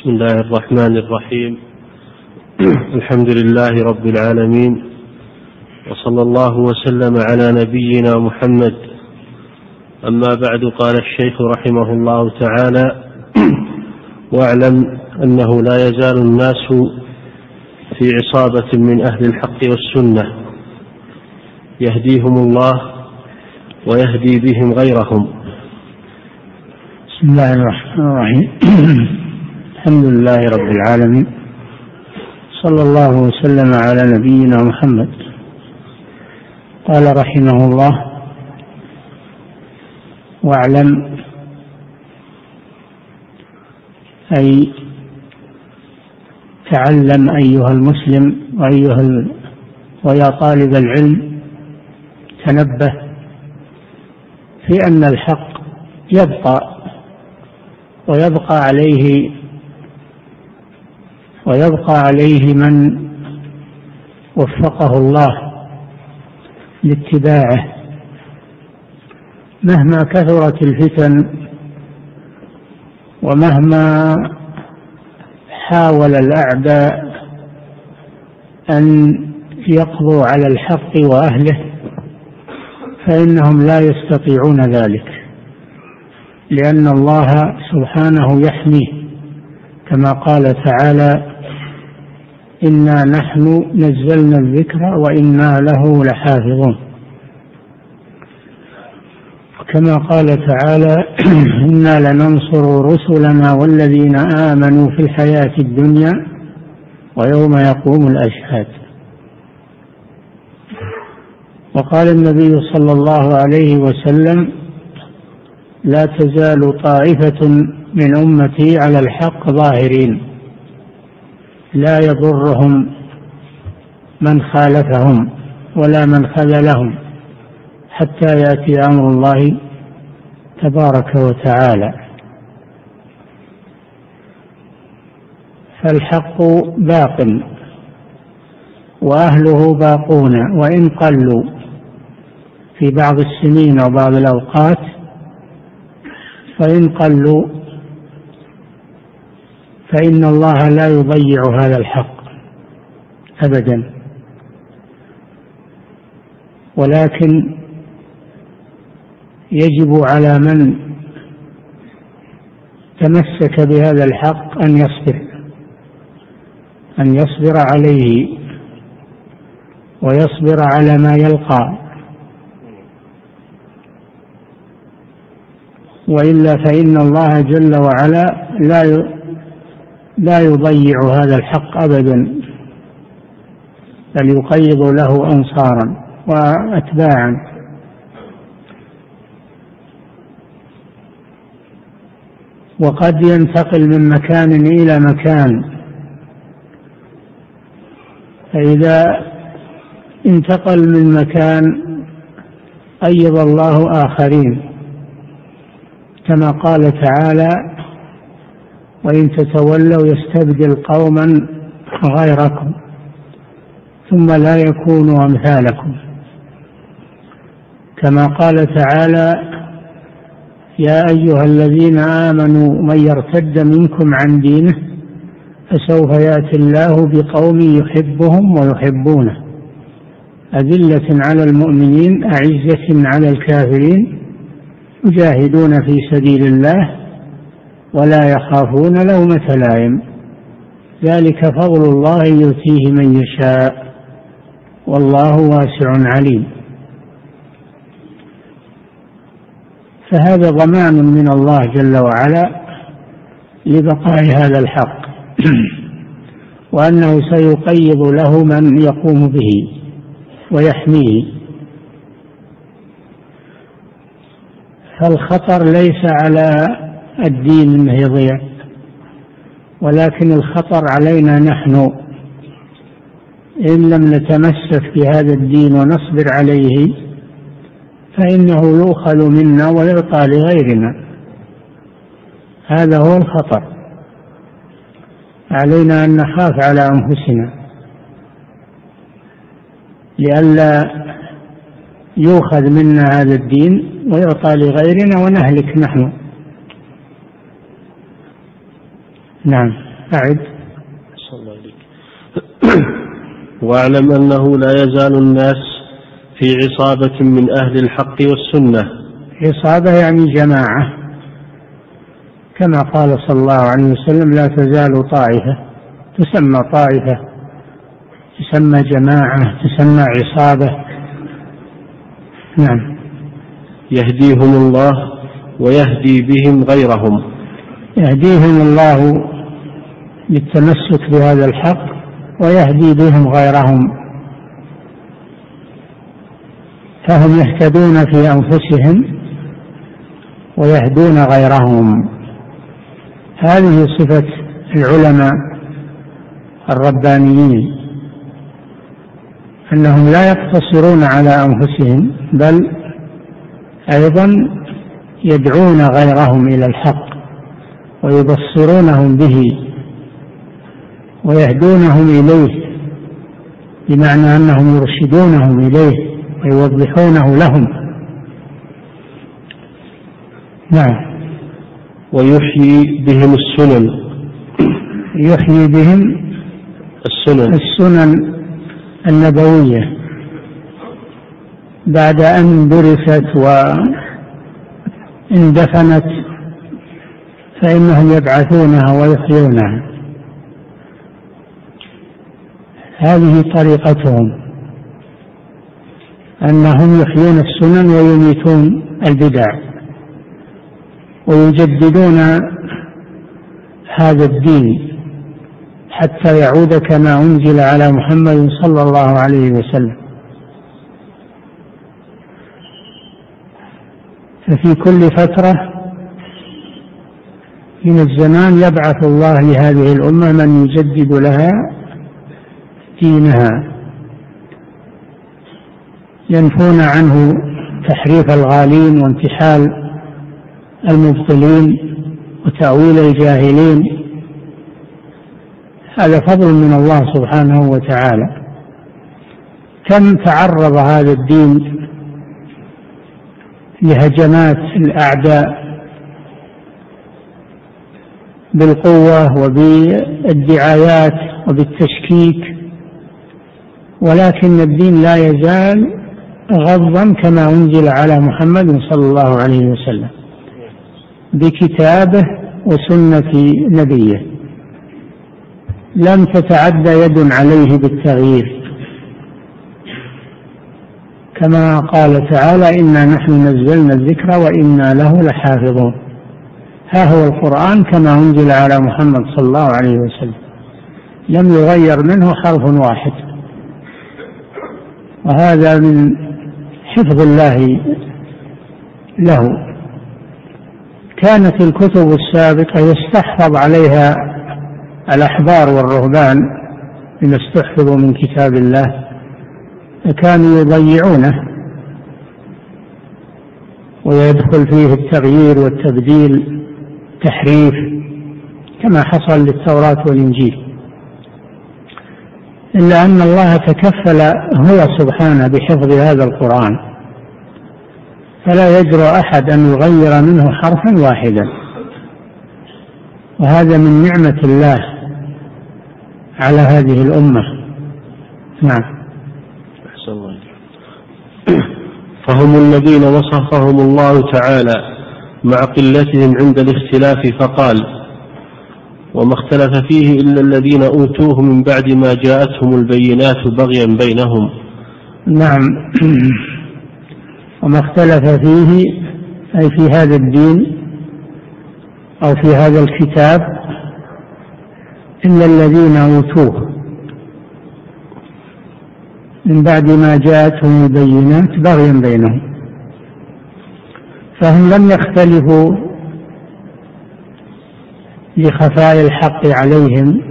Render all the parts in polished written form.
بسم الله الرحمن الرحيم. الحمد لله رب العالمين، وصلى الله وسلم على نبينا محمد. أما بعد، قال الشيخ رحمه الله تعالى: واعلم أنه لا يزال الناس في عصابة من أهل الحق والسنة يهديهم الله ويهدي بهم غيرهم. بسم الله الرحمن الرحيم. الحمد لله رب العالمين، صلى الله وسلم على نبينا محمد. قال رحمه الله: واعلم، أي تعلم أيها المسلم ويا طالب العلم، تنبه في أن الحق يبقى ويبقى عليه من وفقه الله لاتباعه، مهما كثرت الفتن ومهما حاول الأعداء أن يقضوا على الحق وأهله، فإنهم لا يستطيعون ذلك، لأن الله سبحانه يحميه، كما قال تعالى: إنا نحن نزلنا الذكر وإنا له لحافظون. كما قال تعالى: إنا لننصر رسلنا والذين آمنوا في الحياة الدنيا ويوم يقوم الأشهاد. وقال النبي صلى الله عليه وسلم: لا تزال طائفة من أمتي على الحق ظاهرين، لا يضرهم من خالفهم ولا من خذلهم حتى يأتي أمر الله تبارك وتعالى. فالحق باق وأهله باقون، وإن قلوا في بعض السنين وبعض الأوقات، فإن قلوا فإن الله لا يضيع هذا الحق أبدا، ولكن يجب على من تمسك بهذا الحق أن يصبر عليه ويصبر على ما يلقى، وإلا فإن الله جل وعلا لا يضيع هذا الحق أبدا، بل يقيض له أنصارا وأتباعا. وقد ينتقل من مكان إلى مكان، فإذا انتقل من مكان أيض الله آخرين، كما قال تعالى: وإن تتولوا يستبدل قوما غيركم ثم لا يكونوا أمثالكم. كما قال تعالى: يا أيها الذين آمنوا من يرتد منكم عن دينه فسوف يأتي الله بقوم يحبهم ويحبونه، أذلة على المؤمنين أعزة على الكافرين يجاهدون في سبيل الله ولا يخافون لومة لائم، ذلك فضل الله يؤتيه من يشاء والله واسع عليم. فهذا ضمان من الله جل وعلا لبقاء هذا الحق، وأنه سيقيض له من يقوم به ويحميه. فالخطر ليس على الدين انه يضيع، ولكن الخطر علينا نحن إن لم نتمسك بهذا الدين ونصبر عليه، فإنه يؤخذ منا ويعطى لغيرنا. هذا هو الخطر. علينا أن نخاف على أنفسنا لئلا يؤخذ منا هذا الدين ويعطى لغيرنا ونهلك نحن. نعم. أعد. صلى الله عليك. واعلم أنه لا يزال الناس في عصابة من أهل الحق والسنة. عصابة يعني جماعة، كما قال صلى الله عليه وسلم: لا تزال طائفة، تسمى طائفة، تسمى جماعة، تسمى عصابة. نعم. يهديهم الله ويهدي بهم غيرهم. يهديهم الله للتمسك بهذا الحق ويهدي بهم غيرهم، فهم يهتدون في أنفسهم ويهدون غيرهم. هذه صفة العلماء الربانيين، أنهم لا يقتصرون على أنفسهم بل أيضا يدعون غيرهم إلى الحق ويبصرونهم به ويهدونهم إليه، بمعنى أنهم يرشدونهم إليه ويوضحونه لهم. نعم. ويحيي بهم السنن. يحيي بهم السنن النبوية بعد أن درست واندفنت، فإنهم يبعثونها ويحيونها. هذه طريقتهم، أنهم يحيون السنن ويميتون البدع ويجددون هذا الدين حتى يعود كما أنزل على محمد صلى الله عليه وسلم. ففي كل فترة من الزمان يبعث الله لهذه الأمة من يجدد لها دينها، ينفون عنه تحريف الغالين وانتحال المبطلين وتأويل الجاهلين. هذا فضل من الله سبحانه وتعالى. كم تعرض هذا الدين لهجمات الأعداء بالقوة وبالدعايات وبالتشكيك، ولكن الدين لا يزال غضا كما أنزل على محمد صلى الله عليه وسلم بكتابه وسنة نبيه، لم تتعدى يد عليه بالتغيير، كما قال تعالى: إنا نحن نزلنا الذكر وإنا له لحافظون. ها هو القرآن كما أنزل على محمد صلى الله عليه وسلم، لم يغير منه حرف واحد، وهذا من حفظ الله له. كانت الكتب السابقة يستحفظ عليها الأحبار والرهبان بما استحفظوا من كتاب الله، فكانوا يضيعونه ويدخل فيه التغيير والتبديل، تحريف، كما حصل للتوراة والإنجيل. إلا أن الله تكفل هو سبحانه بحفظ هذا القرآن، فلا يجرؤ أحد أن يغير منه حرفا واحدا، وهذا من نعمة الله على هذه الأمة. نعم. فهم الذين وصفهم الله تعالى مع قلتهم عند الاختلاف، فقال: وما اختلف فيه إلا الذين أوتوه من بعد ما جاءتهم البينات بغيا بينهم. نعم. وما اختلف فيه أي في هذا الدين أو في هذا الكتاب إلا الذين أوتوه من بعد ما جاءتهم البينات بغيا بينهم، فهم لم يختلفوا لخفاء الحق عليهم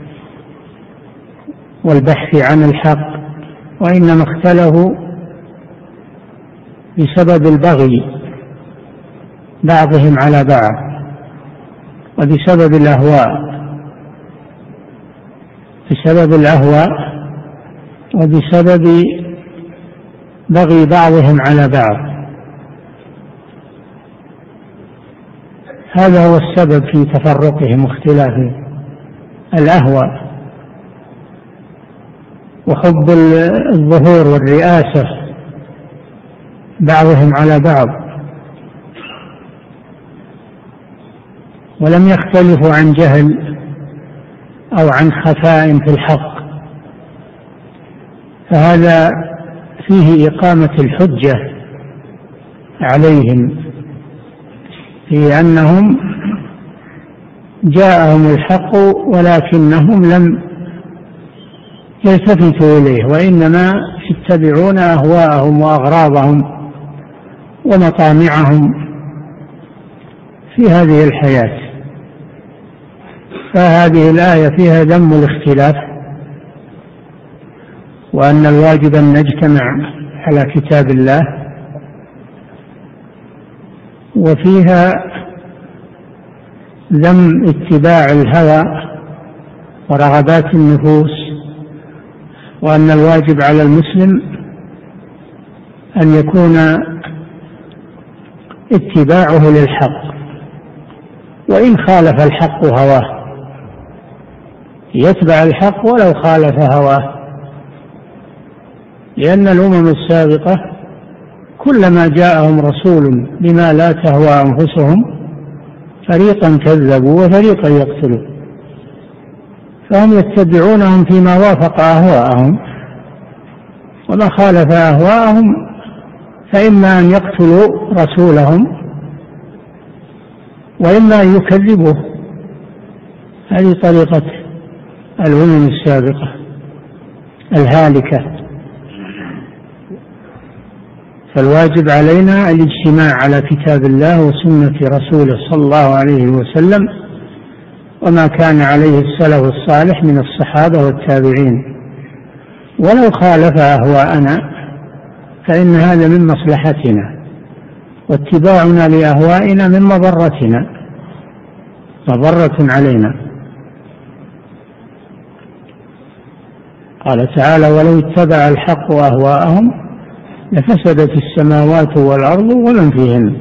والبحث عن الحق، وإنما اختلفوا بسبب البغي بعضهم على بعض، وبسبب الأهواء، بسبب الأهواء وبسبب بغي بعضهم على بعض. هذا هو السبب في تفرقهم واختلافهم. الأهوى وحب الظهور والرئاسة بعضهم على بعض، ولم يختلفوا عن جهل أو عن خفاء في الحق، فهذا فيه إقامة الحجة عليهم في أنهم جاءهم الحق ولكنهم لم يلتفتوا إليه، وإنما يتبعون أهواءهم وأغراضهم ومطامعهم في هذه الحياة. فهذه الآية فيها ذم الاختلاف، وأن الواجب أن نجتمع على كتاب الله، وفيها ذم اتباع الهوى ورغبات النفوس، وأن الواجب على المسلم أن يكون اتباعه للحق، وإن خالف الحق هواه يتبع الحق ولو خالف هواه، لأن الأمم السابقة كلما جاءهم رسول بما لا تهوى أنفسهم فريقا كذبوا وفريقا يقتلون، فهم يتبعونهم فيما وافق أهواءهم، وما خالف أهواءهم فإما أن يقتلوا رسولهم وإما أن يكذبوه. هذه طريقة الأمم السابقة الهالكة. فالواجب علينا الاجتماع على كتاب الله وسنة رسوله صلى الله عليه وسلم وما كان عليه السلف الصالح من الصحابة والتابعين، ولو خالف أهواءنا فإن هذا من مصلحتنا، واتباعنا لأهوائنا من مضرتنا، مضرة علينا. قال تعالى: ولو اتبع الحق أهواءهم لفسدت السماوات والأرض ومن فيهن.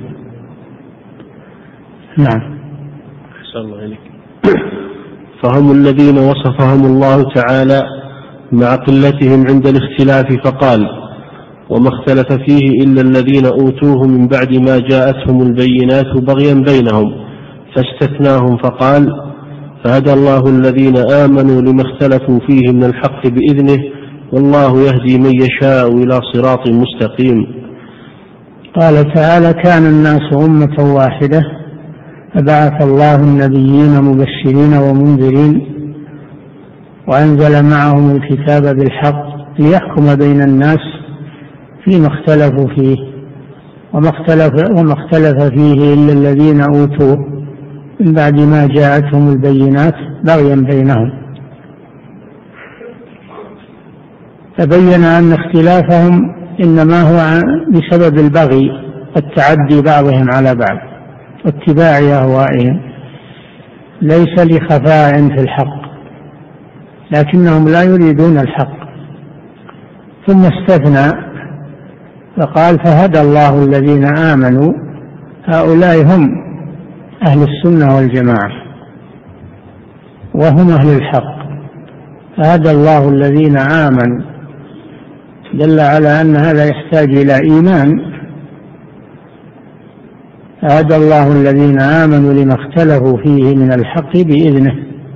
نعم. أحسن الله إليك. فهم الذين وصفهم الله تعالى مع قلتهم عند الاختلاف فقال: وما اختلف فيه إلا الذين أوتوه من بعد ما جاءتهم البينات بغيا بينهم، فاستثناهم فقال: فهدى الله الذين آمنوا لما اختلفوا فيه من الحق بإذنه والله يهدي من يشاء إلى صراط مستقيم. قال تعالى: كان الناس أمة واحدة فبعث الله النبيين مبشرين ومنذرين وأنزل معهم الكتاب بالحق ليحكم بين الناس فيما اختلفوا فيه، وما اختلف فيه إلا الذين أوتوه من بعد ما جاءتهم البينات بغيا بينهم. تبين أن اختلافهم إنما هو بسبب البغي والتعدي بعضهم على بعض واتباع أهوائهم، ليس لخفاء في الحق، لكنهم لا يريدون الحق. ثم استثنى فقال: فهدى الله الذين آمنوا، هؤلاء هم أهل السنة والجماعة وهم أهل الحق. فهدى الله الذين آمنوا دل على أن هذا يحتاج إلى إيمان. فهدى الله الذين آمنوا لما اختلفوا فيه من الحق بإذنه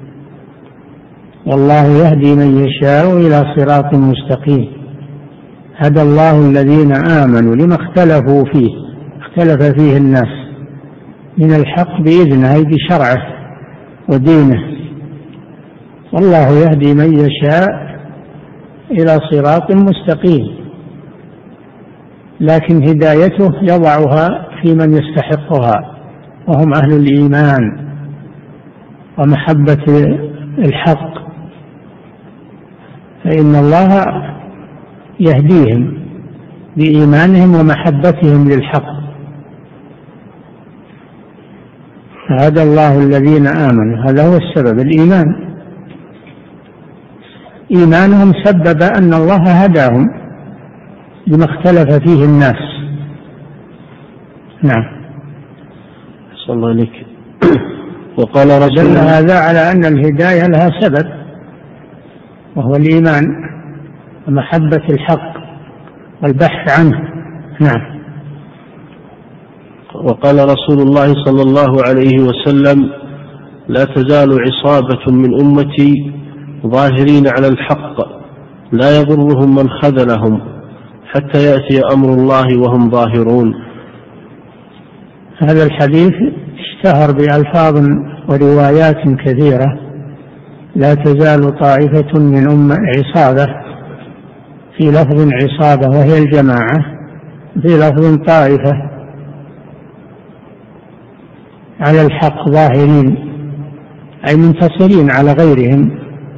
والله يهدي من يشاء إلى صراط مستقيم. هدى الله الذين آمنوا لما اختلفوا فيه، اختلف فيه الناس من الحق بإذنه أي بشرعه ودينه، والله يهدي من يشاء إلى صراط مستقيم. لكن هدايته يضعها في من يستحقها وهم أهل الإيمان ومحبة الحق، فإن الله يهديهم بإيمانهم ومحبتهم للحق. فهدى الله الذين آمنوا، هذا هو السبب، الإيمان. إيمانهم سبب أن الله هداهم لما اختلف فيه الناس. نعم. صلى الله عليك. وقال رسول دل هذا على أن الهداية لها سبب، وهو الإيمان ومحبة الحق والبحث عنه. نعم. وقال رسول الله صلى الله عليه وسلم: لا تزال عصابة من أمتي ظاهرين على الحق لا يضرهم من خذلهم حتى يأتي أمر الله وهم ظاهرون. هذا الحديث اشتهر بألفاظ وروايات كثيرة. لا تزال طائفة من عصابة، في لفظ عصابة وهي الجماعة، في لفظ طائفة على الحق ظاهرين، أي منتصرين على غيرهم،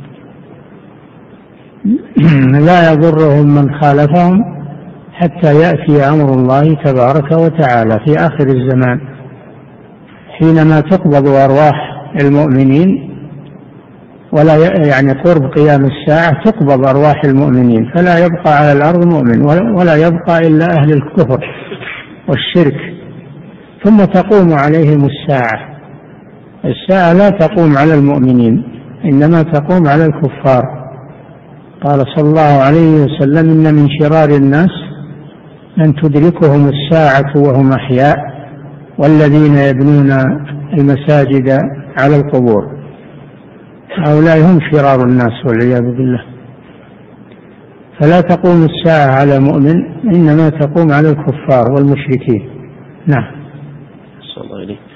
لا يضرهم من خالفهم حتى يأتي أمر الله تبارك وتعالى في آخر الزمان، حينما تقبض أرواح المؤمنين، ولا يعني قرب قيام الساعة تقبض أرواح المؤمنين، فلا يبقى على الأرض مؤمن ولا يبقى إلا أهل الكفر والشرك، ثم تقوم عليهم الساعة. الساعة لا تقوم على المؤمنين، إنما تقوم على الكفار. قال صلى الله عليه وسلم: إن من شرار الناس من تدركهم الساعة وهم أحياء، والذين يبنون المساجد على القبور. هؤلاء هم شرار الناس والعياذ بالله. فلا تقوم الساعة على مؤمن، إنما تقوم على الكفار والمشركين. نعم. صلى الله عليه.